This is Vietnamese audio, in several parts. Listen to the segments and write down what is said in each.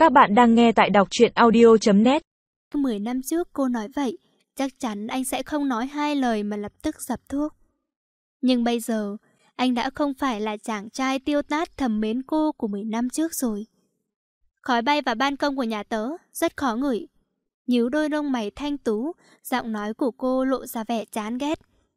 Các bạn đang nghe tại đọc truyện audio.net. 10 năm trước cô nói vậy, chắc chắn anh sẽ không nói hai lời mà lập tức dập thuốc. Nhưng bây giờ, anh đã không phải là chàng trai tiêu tát thầm mến cô của 10 năm trước rồi. Khói bay vào ban công của nhà tớ, rất khó ngửi. Nhíu đôi lông mày thanh tú, giọng nói của cô lộ ra vẻ chán ghét.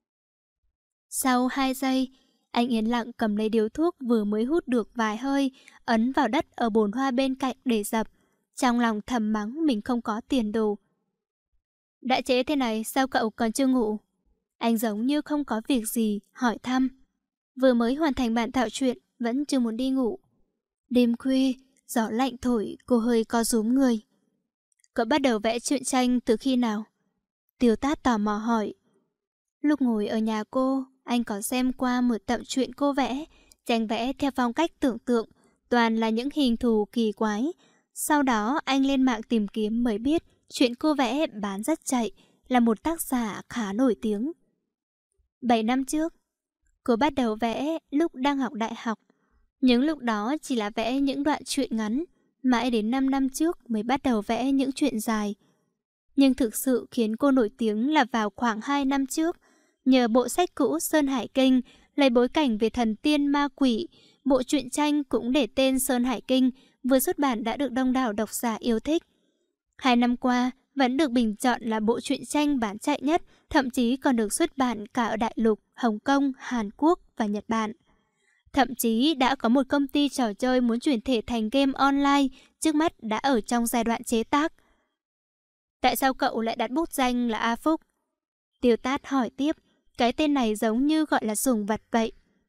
Sau 2 giây, anh yên lặng cầm lấy điếu thuốc vừa mới hút được vài hơi, ấn vào đất ở bồn hoa bên cạnh để dập. Trong lòng thầm mắng mình không có tiền đồ. Đã trễ thế này sao cậu còn chưa ngủ? Anh giống như không có việc gì, hỏi thăm. Vừa mới hoàn thành bản thảo truyện, vẫn chưa muốn đi ngủ. Đêm khuya, gió lạnh thổi, cô hơi co rúm người. Cậu bắt đầu vẽ truyện tranh từ khi nào? Tiêu Tát tò mò hỏi. Lúc ngồi ở nhà cô, anh có xem qua một tập truyện cô vẽ, tranh vẽ theo phong cách tưởng tượng, toàn là những hình thù kỳ quái. Sau đó anh lên mạng tìm kiếm mới biết chuyện cô vẽ bán rất chạy, là một tác giả khá nổi tiếng. 7 năm trước, cô bắt đầu vẽ lúc đang học đại học. Nhưng lúc đó chỉ là vẽ những đoạn truyện ngắn, mãi đến 5 năm trước mới bắt đầu vẽ những truyện dài. Nhưng thực sự khiến cô nổi tiếng là vào khoảng 2 năm trước, nhờ bộ sách cũ Sơn Hải Kinh lấy bối cảnh về thần tiên ma quỷ, bộ truyện tranh cũng để tên Sơn Hải Kinh vừa xuất bản đã được đông đảo độc giả yêu thích. 2 năm qua vẫn được bình chọn là bộ truyện tranh bán chạy nhất, thậm chí còn được xuất bản cả ở Đại Lục, Hồng Kông, Hàn Quốc và Nhật Bản. Thậm chí đã có một công ty trò chơi muốn chuyển thể thành game online, trước mắt đã ở trong giai đoạn chế tác. Tại sao cậu lại đặt bút danh là A Phúc? Tiêu Tát hỏi tiếp, cái tên này giống như gọi là sủng vật vậy.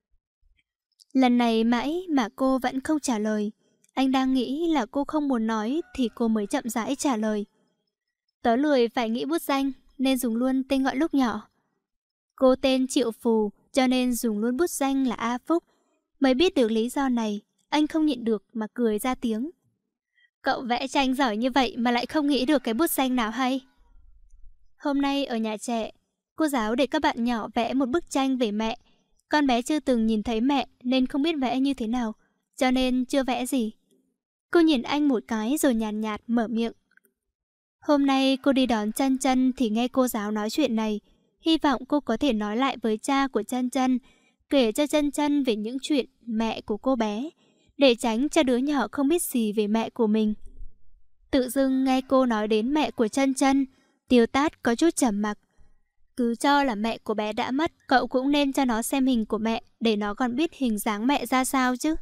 Lần này mãi mà cô vẫn không trả lời. Anh đang nghĩ là cô không muốn nói thì cô mới chậm rãi trả lời. Tớ lười phải nghĩ bút danh nên dùng luôn tên gọi lúc nhỏ. Cô tên Triệu Phù cho nên dùng luôn bút danh là A Phúc. Mới biết được lý do này, anh không nhịn được mà cười ra tiếng. Cậu vẽ tranh giỏi như vậy mà lại không nghĩ được cái bút danh nào hay. Hôm nay ở nhà trẻ, cô giáo để các bạn nhỏ vẽ một bức tranh về mẹ. Con bé chưa từng nhìn thấy mẹ nên không biết vẽ như thế nào, cho nên chưa vẽ gì. Cô nhìn anh một cái rồi nhàn nhạt mở miệng. Hôm nay cô đi đón Chân Chân thì nghe cô giáo nói chuyện này. Hy vọng cô có thể nói lại với cha của Chân Chân, kể cho Chân Chân về những chuyện mẹ của cô bé, để tránh cho đứa nhỏ không biết gì về mẹ của mình. Tự dưng nghe cô nói đến mẹ của Chân Chân, Tiêu Tát có chút trầm mặc. Cứ cho là mẹ của bé đã mất, cậu cũng nên cho nó xem hình của mẹ để nó còn biết hình dáng mẹ ra sao chứ.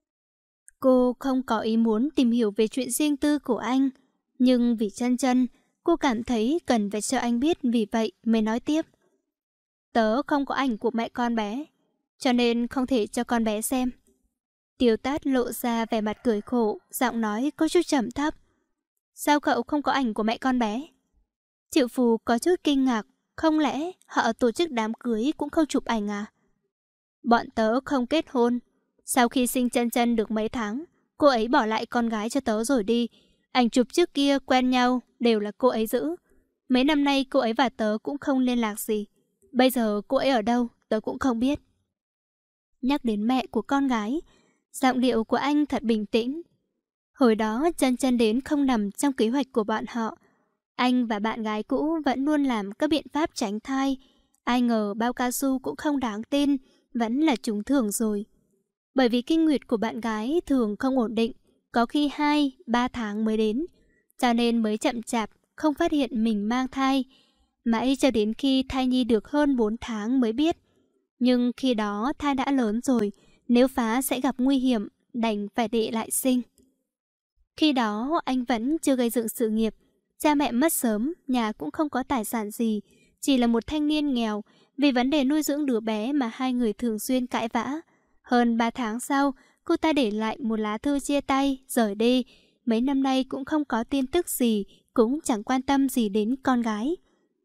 Cô không có ý muốn tìm hiểu về chuyện riêng tư của anh, nhưng vì Chân Chân, cô cảm thấy cần phải cho anh biết, vì vậy mới nói tiếp. Tớ không có ảnh của mẹ con bé, cho nên không thể cho con bé xem. Tiêu Tát lộ ra vẻ mặt cười khổ, giọng nói có chút trầm thấp. Sao cậu không có ảnh của mẹ con bé? Triệu Phù có chút kinh ngạc, không lẽ họ tổ chức đám cưới cũng không chụp ảnh à? Bọn tớ không kết hôn. Sau khi sinh Chân Chân được mấy tháng, cô ấy bỏ lại con gái cho tớ rồi đi. Ảnh chụp trước kia quen nhau đều là cô ấy giữ. Mấy năm nay cô ấy và tớ cũng không liên lạc gì. Bây giờ cô ấy ở đâu tớ cũng không biết. Nhắc đến mẹ của con gái, giọng điệu của anh thật bình tĩnh. Hồi đó Chân Chân đến không nằm trong kế hoạch của bọn họ. Anh và bạn gái cũ vẫn luôn làm các biện pháp tránh thai. Ai ngờ bao cao su cũng không đáng tin, vẫn là trúng thưởng rồi. Bởi vì kinh nguyệt của bạn gái thường không ổn định, có khi 2-3 tháng mới đến, cho nên mới chậm chạp, không phát hiện mình mang thai. Mãi cho đến khi thai nhi được hơn 4 tháng mới biết. Nhưng khi đó thai đã lớn rồi, nếu phá sẽ gặp nguy hiểm, đành phải để lại sinh. Khi đó anh vẫn chưa gây dựng sự nghiệp, cha mẹ mất sớm, nhà cũng không có tài sản gì, chỉ là một thanh niên nghèo. Vì vấn đề nuôi dưỡng đứa bé mà hai người thường xuyên cãi vã. Hơn 3 tháng sau, cô ta để lại một lá thư chia tay, rời đi. Mấy năm nay cũng không có tin tức gì, cũng chẳng quan tâm gì đến con gái.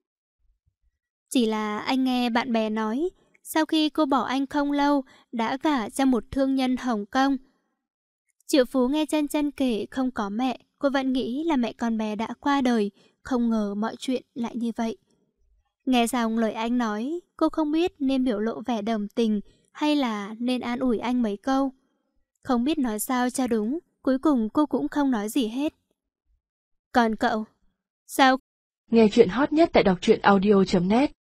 Chỉ là anh nghe bạn bè nói, sau khi cô bỏ anh không lâu, đã gả cho một thương nhân Hồng Kông. Triệu Phú nghe Chân Chân kể không có mẹ, cô vẫn nghĩ là mẹ con bé đã qua đời, không ngờ mọi chuyện lại như vậy. Nghe xong lời anh nói, cô không biết nên biểu lộ vẻ đồng tình hay là nên an ủi anh mấy câu. Không biết nói sao cho đúng, Cuối cùng cô cũng không nói gì hết. Còn cậu? Sao? Nghe chuyện hot nhất tại đọc truyện audio.net